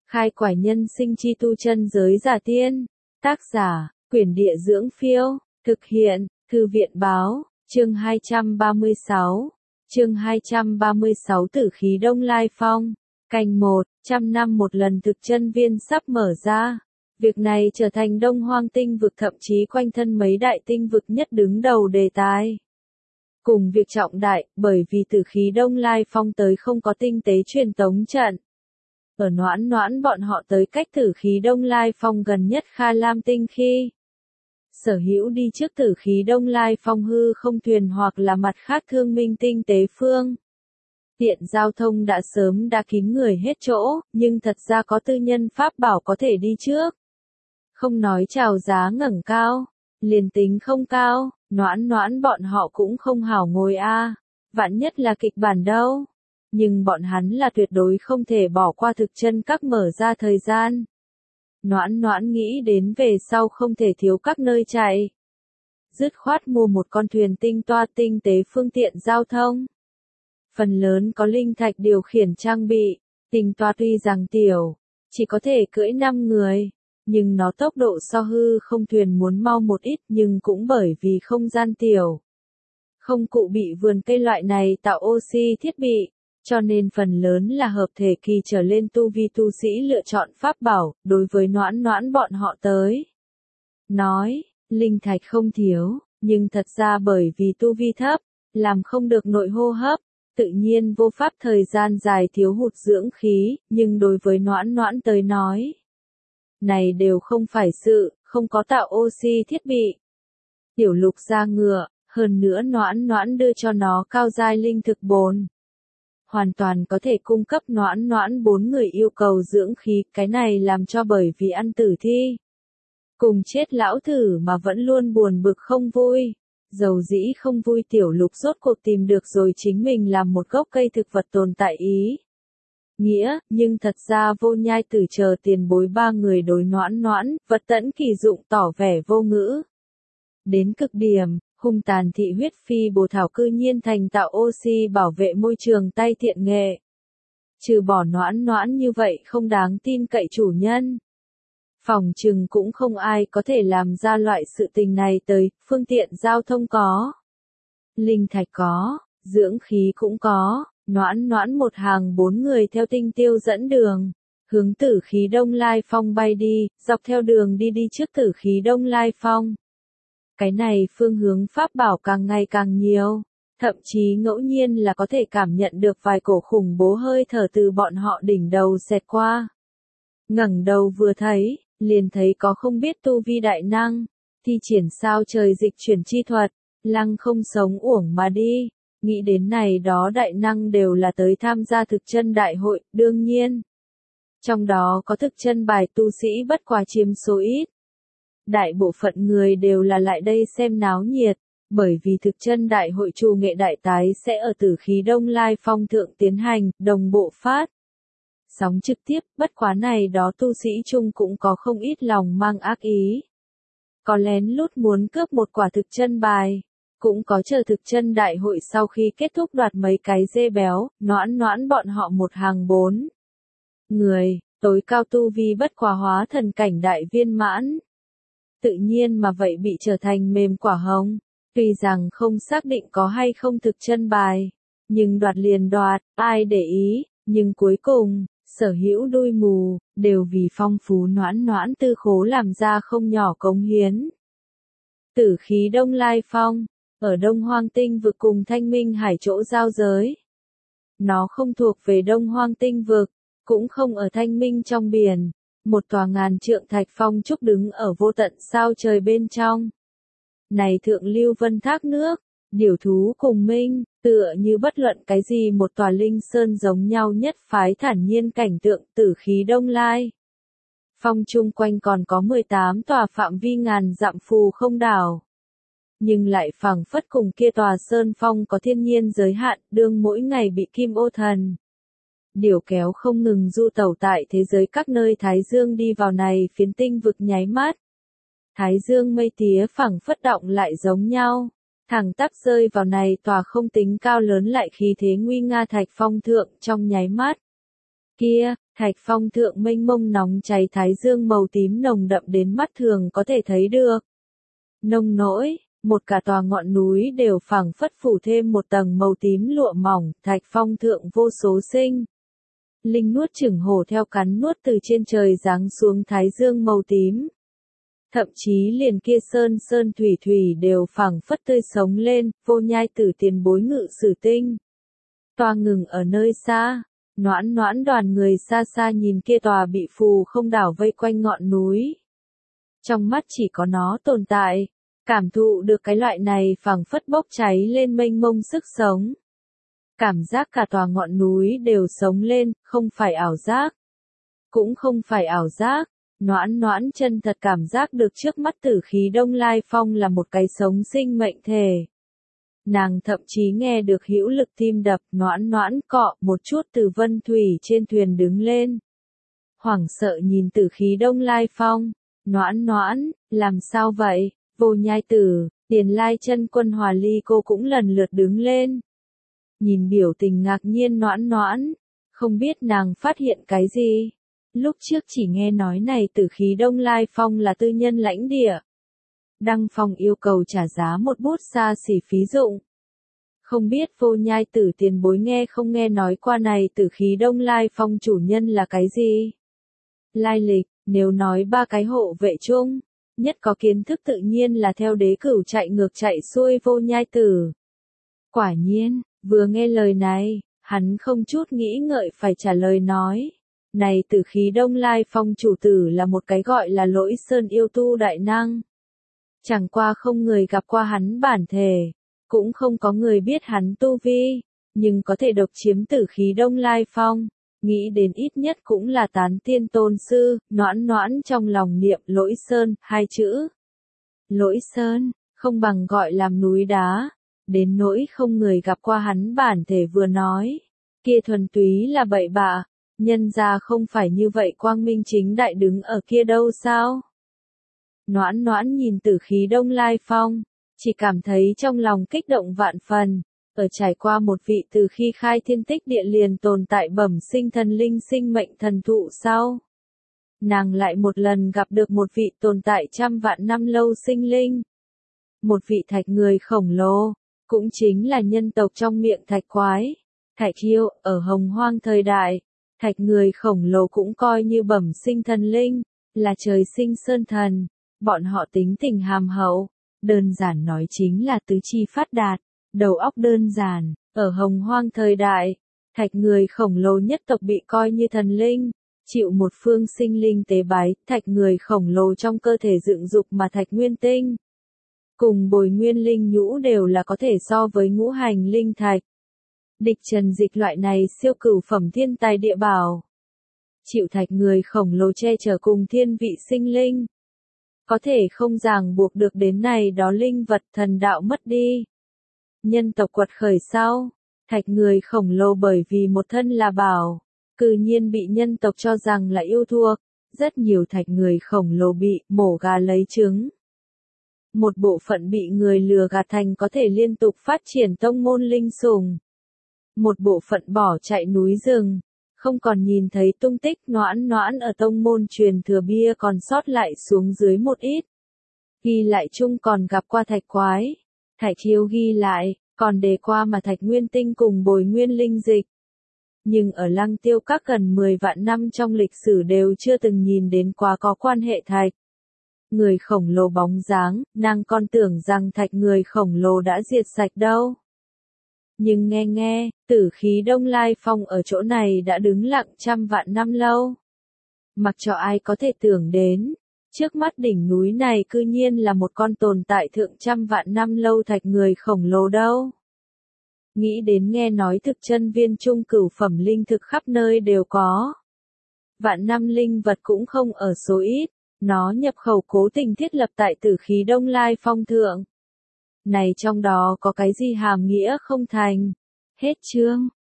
Khai quải nhân sinh chi tu chân giới giả tiên. Tác giả, Quyển Địa Dưỡng Phiêu. Thực hiện, Thư viện Báo. Chương 236. Chương 236 Tử khí Đông Lai Phong. Canh 1, 100 năm một lần thực chân viên sắp mở ra. Việc này trở thành Đông Hoang tinh vực, thậm chí quanh thân mấy đại tinh vực nhất đứng đầu đề tài. Cùng việc trọng đại, bởi vì tử khí Đông Lai Phong tới không có tinh tế truyền tống trận. Ở Noãn bọn họ tới cách tử khí Đông Lai Phong gần nhất Kha Lam tinh khi sở hữu đi trước tử khí Đông Lai Phong hư không thuyền hoặc là mặt khác thương minh tinh tế phương. Tiện giao thông đã sớm đã kín người hết chỗ, nhưng thật ra có tư nhân pháp bảo có thể đi trước. Không nói chào giá ngẩng cao, liền tính không cao, Noãn bọn họ cũng không hảo ngồi a. Vạn nhất là kịch bản đâu. Nhưng bọn hắn là tuyệt đối không thể bỏ qua thực chân các mở ra thời gian. Noãn nghĩ đến về sau không thể thiếu các nơi chạy. Dứt khoát mua một con thuyền tinh toa tinh tế phương tiện giao thông. Phần lớn có linh thạch điều khiển trang bị, tinh toa tuy rằng tiểu, chỉ có thể cưỡi 5 người, nhưng nó tốc độ so hư không thuyền muốn mau một ít, nhưng cũng bởi vì không gian tiểu. Không cụ bị vườn cây loại này tạo oxy thiết bị, cho nên phần lớn là hợp thể kỳ trở lên tu vi tu sĩ lựa chọn pháp bảo, đối với Noãn bọn họ tới. Nói, linh thạch không thiếu, nhưng thật ra bởi vì tu vi thấp, làm không được nội hô hấp, tự nhiên vô pháp thời gian dài thiếu hụt dưỡng khí, nhưng đối với Noãn tới nói, này đều không phải sự, không có tạo oxy thiết bị. Tiểu Lục ra ngựa, hơn nữa Noãn đưa cho nó cao giai linh thực bồn. Hoàn toàn có thể cung cấp Noãn 4 người yêu cầu dưỡng khí, cái này làm cho bởi vì ăn tử thi. Cùng chết lão thử mà vẫn luôn buồn bực không vui. Dầu dĩ không vui Tiểu Lục rốt cuộc tìm được rồi chính mình làm một gốc cây thực vật tồn tại ý. Nghĩa, nhưng thật ra Vô Nhai Tử chờ tiền bối 3 người đối Noãn, vật tẫn kỳ dụng tỏ vẻ vô ngữ. Đến cực điểm, hung tàn thị huyết phi bồ thảo cư nhiên thành tạo oxy bảo vệ môi trường tay thiện nghệ. Trừ bỏ Noãn như vậy không đáng tin cậy chủ nhân. Phòng trừng cũng không ai có thể làm ra loại sự tình này tới, phương tiện giao thông có. Linh thạch có, dưỡng khí cũng có, Noãn một hàng 4 người theo tinh tiêu dẫn đường. Hướng tử khí Đông Lai Phong bay đi, dọc theo đường đi trước tử khí Đông Lai Phong. Cái này phương hướng pháp bảo càng ngày càng nhiều, thậm chí ngẫu nhiên là có thể cảm nhận được vài cổ khủng bố hơi thở từ bọn họ đỉnh đầu xẹt qua. Ngẩng đầu vừa thấy, liền thấy có không biết tu vi đại năng, thi triển sao trời dịch chuyển chi thuật, lăng không sống uổng mà đi. Nghĩ đến này đó đại năng đều là tới tham gia thực chân đại hội, đương nhiên. Trong đó có thực chân bài tu sĩ bất quá chiếm số ít. Đại bộ phận người đều là lại đây xem náo nhiệt, bởi vì thực chân đại hội trù nghệ đại tái sẽ ở tử khí Đông Lai Phong thượng tiến hành, đồng bộ phát. Sóng trực tiếp, bất quá này đó tu sĩ chung cũng có không ít lòng mang ác ý. Có lén lút muốn cướp một quả thực chân bài, cũng có chờ thực chân đại hội sau khi kết thúc đoạt mấy cái dê béo, Noãn bọn họ một hàng 4 người, tối cao tu vi bất quá hóa thần cảnh đại viên mãn. Tự nhiên mà vậy bị trở thành mềm quả hồng, tuy rằng không xác định có hay không thực chân bài, nhưng đoạt liền đoạt, ai để ý, nhưng cuối cùng, sở hữu đuôi mù, đều vì phong phú Noãn tư khố làm ra không nhỏ cống hiến. Tử khí Đông Lai Phong, ở Đông Hoang tinh vực cùng Thanh Minh Hải chỗ giao giới. Nó không thuộc về Đông Hoang tinh vực, cũng không ở Thanh Minh trong biển. Một tòa ngàn trượng thạch phong trúc đứng ở vô tận sao trời bên trong. Này thượng lưu vân thác nước, điểu thú cùng minh, tựa như bất luận cái gì một tòa linh sơn giống nhau nhất phái thản nhiên cảnh tượng tử khí Đông Lai. Phong chung quanh còn có 18 tòa phạm vi ngàn dặm phù không đảo. Nhưng lại phảng phất cùng kia tòa sơn phong có thiên nhiên giới hạn, đương mỗi ngày bị kim ô thần điều kéo không ngừng du tẩu tại thế giới các nơi Thái Dương đi vào này phiến tinh vực nháy mắt. Thái Dương mây tía phẳng phất động lại giống nhau, thẳng tắp rơi vào này tòa không tính cao lớn lại khí thế nguy nga thạch phong thượng trong nháy mắt. Kia, Thạch phong thượng mênh mông nóng cháy thái dương màu tím nồng đậm đến mắt thường có thể thấy được. Nông nỗi, một cả tòa ngọn núi đều phảng phất phủ thêm một tầng màu tím lụa mỏng, thạch phong thượng vô số sinh. Linh nuốt chửng hổ theo cắn nuốt từ trên trời giáng xuống thái dương màu tím. Thậm chí liền kia sơn sơn thủy thủy đều phảng phất tươi sống lên, Vô Nhai Tử tiền bối ngự sử tinh. Tòa ngừng ở nơi xa, Noãn Noãn đoàn người xa xa nhìn kia tòa bị phù không đảo vây quanh ngọn núi. Trong mắt chỉ có nó tồn tại, cảm thụ được cái loại này phảng phất bốc cháy lên mênh mông sức sống. Cảm giác cả tòa ngọn núi đều sống lên, không phải ảo giác. Cũng không phải ảo giác, Noãn Noãn chân thật cảm giác được trước mắt Tử Khí Đông Lai Phong là một cái sống sinh mệnh thể. Nàng thậm chí nghe được hữu lực tim đập, Noãn Noãn cọ một chút từ vân thủy trên thuyền đứng lên. Hoảng sợ nhìn Tử Khí Đông Lai Phong, Noãn Noãn, làm sao vậy? Vô Nhai Tử, Tiền Lai Chân Quân Hòa Ly cô cũng lần lượt đứng lên. Nhìn biểu tình ngạc nhiên Noãn Noãn, không biết nàng phát hiện cái gì. Lúc trước chỉ nghe nói này Tử Khí Đông Lai Phong là tư nhân lãnh địa. Đăng Phong yêu cầu trả giá một bút xa xỉ phí dụng. Không biết Vô Nhai Tử tiền bối nghe không nghe nói qua này Tử Khí Đông Lai Phong chủ nhân là cái gì? Lai lịch, nếu nói ba cái hộ vệ chung, nhất có kiến thức tự nhiên là theo đế cửu chạy ngược chạy xuôi Vô Nhai Tử. Quả nhiên, vừa nghe lời này, hắn không chút nghĩ ngợi phải trả lời nói. Này Tử Khí Đông Lai Phong chủ tử là một cái gọi là Lỗi Sơn yêu tu đại năng. Chẳng qua không người gặp qua hắn bản thể, cũng không có người biết hắn tu vi, nhưng có thể độc chiếm Tử Khí Đông Lai Phong, nghĩ đến ít nhất cũng là tán tiên tôn sư. Noãn Noãn trong lòng niệm Lỗi Sơn hai chữ. Lỗi Sơn, không bằng gọi làm núi đá, đến nỗi không người gặp qua hắn bản thể vừa nói, kia thuần túy là bậy bạ. Nhân ra không phải như vậy quang minh chính đại đứng ở kia đâu sao? Noãn Noãn nhìn Tử Khí Đông Lai Phong, chỉ cảm thấy trong lòng kích động vạn phần, ở trải qua một vị từ khi khai thiên tích địa liền tồn tại bẩm sinh thần linh sinh mệnh thần thụ sau. Nàng lại một lần gặp được một vị tồn tại trăm vạn năm lâu sinh linh. Một vị thạch người khổng lồ, cũng chính là nhân tộc trong miệng thạch quái, thạch yêu, ở hồng hoang thời đại. Thạch người khổng lồ cũng coi như bẩm sinh thần linh, là trời sinh sơn thần, bọn họ tính tình hàm hậu, đơn giản nói chính là tứ chi phát đạt, đầu óc đơn giản, ở hồng hoang thời đại, thạch người khổng lồ nhất tộc bị coi như thần linh, chịu một phương sinh linh tế bái, thạch người khổng lồ trong cơ thể dựng dục mà thạch nguyên tinh. Cùng bồi nguyên linh nhũ đều là có thể so với ngũ hành linh thạch. Địch trần dịch loại này siêu cửu phẩm thiên tài địa bảo. Chịu thạch người khổng lồ che chở cùng thiên vị sinh linh. Có thể không ràng buộc được đến này đó linh vật thần đạo mất đi. Nhân tộc quật khởi sau, thạch người khổng lồ bởi vì một thân là bảo, cư nhiên bị nhân tộc cho rằng là yêu thuộc. Rất nhiều thạch người khổng lồ bị mổ gà lấy trứng. Một bộ phận bị người lừa gạt thành có thể liên tục phát triển tông môn linh sủng. Một bộ phận bỏ chạy núi rừng, không còn nhìn thấy tung tích. Noãn Noãn ở tông môn truyền thừa bia còn sót lại xuống dưới một ít. Ghi lại chung còn gặp qua thạch quái, thạch hiếu ghi lại, còn đề qua mà thạch nguyên tinh cùng bồi nguyên linh dịch. Nhưng ở Lăng Tiêu các gần 10 vạn năm trong lịch sử đều chưa từng nhìn đến quá có quan hệ thạch. Người khổng lồ bóng dáng, nàng còn tưởng rằng thạch người khổng lồ đã diệt sạch đâu. Nhưng nghe, Tử Khí Đông Lai Phong ở chỗ này đã đứng lặng trăm vạn năm lâu. Mặc cho ai có thể tưởng đến, trước mắt đỉnh núi này cư nhiên là một con tồn tại thượng trăm vạn năm lâu thạch người khổng lồ đâu. Nghĩ đến nghe nói thực chân viên trung cửu phẩm linh thực khắp nơi đều có. Vạn năm linh vật cũng không ở số ít, nó nhập khẩu cố tình thiết lập tại Tử Khí Đông Lai Phong thượng. Này trong đó có cái gì hàm nghĩa không thành? Hết chương.